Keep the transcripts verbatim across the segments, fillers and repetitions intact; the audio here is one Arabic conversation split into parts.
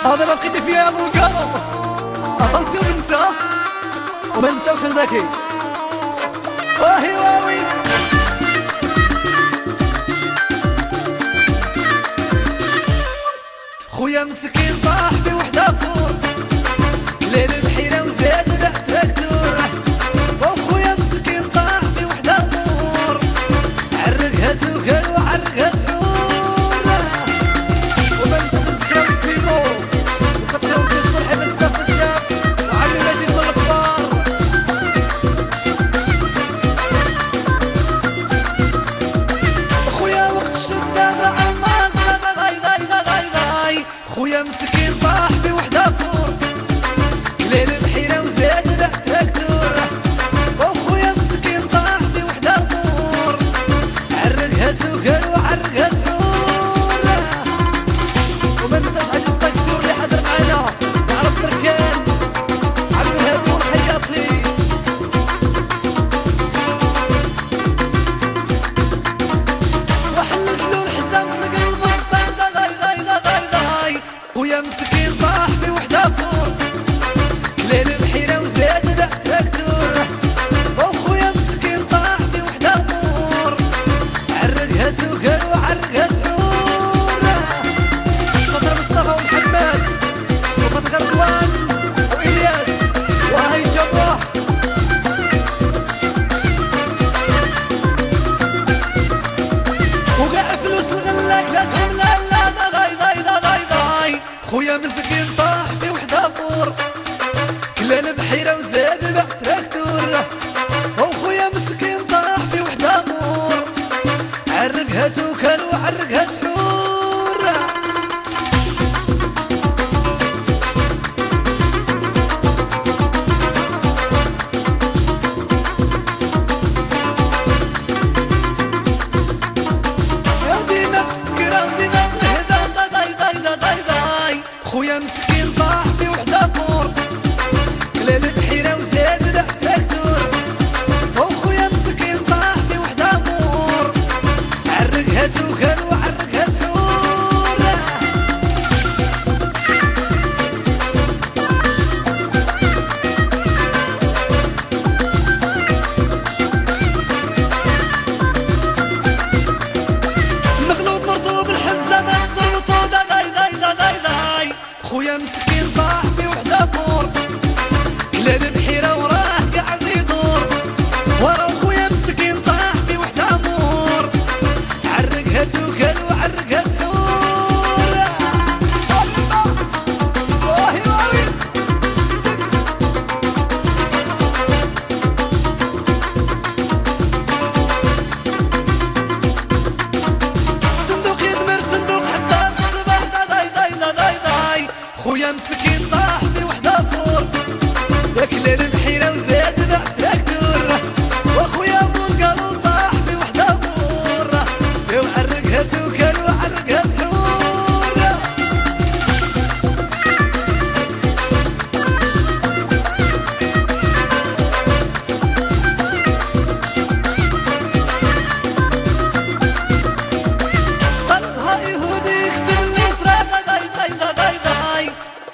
هذا لو لقيتي فيها يا ابو القلب اتنسيو بنسى وما نساوش زكي واهي واوي. خويا مسكين طاح في وحده فور ليل البحيره وزاد له تراكتور، وخويا مسكين طاح في وحده مور عرقها توكل وعرقها سحور، وما نسى ويسيبو وخطهم كيصلح بزاف بزاف وعمي ماشي من الكبار. خويا وقت الشده مع الماس غاي غاي غاي غاي، خويا مسكين طاح في وحده فور ليل البحيره وزاد له تراكتور، وخويا مسكين طاح في وحده مور عرقها توكل وعرقها سحور، وما ننساش عزيز طاكسور اللي حضر معانا يعرف بركان عبد الهادي والخياطي. وحلت له الحزام في قلب السطام غاي غاي غاي غاي، خويا مسكين طاح في وحده فور ليل البحيره وزاد له تراكتور، وخويا مسكين طاح في وحده مور عرقها توكل وعرقها سحور. خاطر مصطفى ومحمد وخاطر غربوان والياس وهي جبوح، وكاع فلوس الغلاك لاتهم لا لا ضاي ضاي ضاي ضاي، خويا مسكين طاح في وحده فور ليل البحيره وزاد له تراكتور، وخويا مسكين طاح في وحده مور عرقها توكل وعرقها سحور. يا ودينا في السكره ودينا في الهدى ضاي ضاي ضاي ضاي ضاي، خويا مسكين طاح في وحده فور ليل البحيره وزاد له تراكتور، وخويا مسكين طاح في وحده مور عرقها توكل وعرقها سحور. المغلوب مرطوب الحزه ما تسلطو ضاي ضاي ضاي ضاي، خويا مسكين طاح في وحده مور ليل البحيره وراه قاعد يدور، ورا خويا مسكين طاح في وحده مور عرقها توكل وعرقها سحور. واهي واهي صندوق يدمر صندوق حتى الصباح ضاي ضاي ضاي ضاي، خويا مسكين طاح في وحده فور ذاك ليل البحيره وزاد له تراكتور، وخويا ابو القلب طاح في وحده مور وعرقها توكل وعرقها سحور. قلبها يهودي يكتب اليسرى ضاي ضاي ضاي ضاي،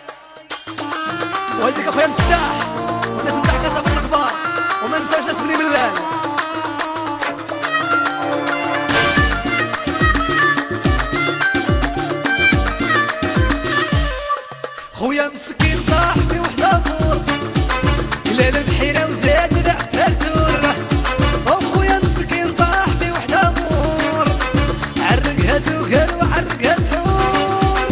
وهذيك اخويا مفتاح والناس نتاع كاسا بن الكبار، وما نساوش ناس بني ملال. خويا مسكين طاح في وحده فور ليل البحيره وزاد له تراكتور، وخويا مسكين طاح في وحده مور عرقها توكل وعرقها سحور.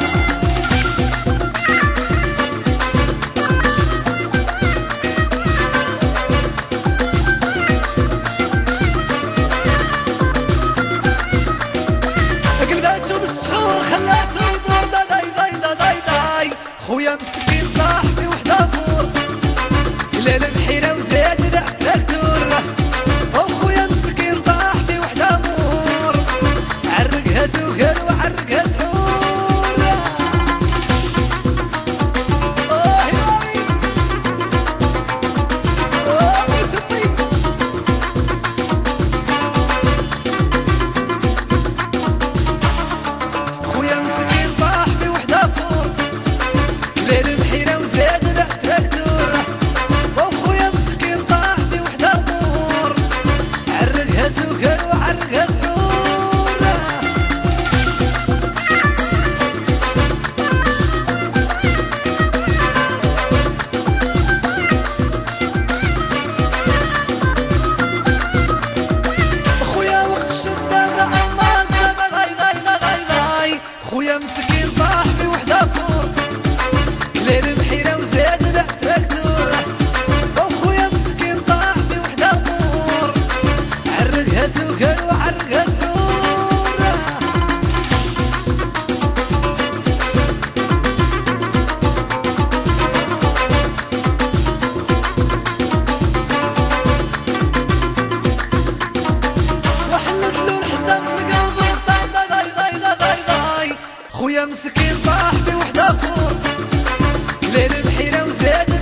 قلباتو بالسحور خلاتو يدور ضاي ضاي ضاي ضاي، خويا مسكين طاح في وحده فور ليل البحيره وزاد له تراكتور، وخويا مسكين طاح في وحده مور عرقها توكل وعرقها سحور. واهي واهي واهي ثمي خويا مسكين طاح في وحده فور خويا مسكين طاح في وحده فور ليل بحيرة وزاد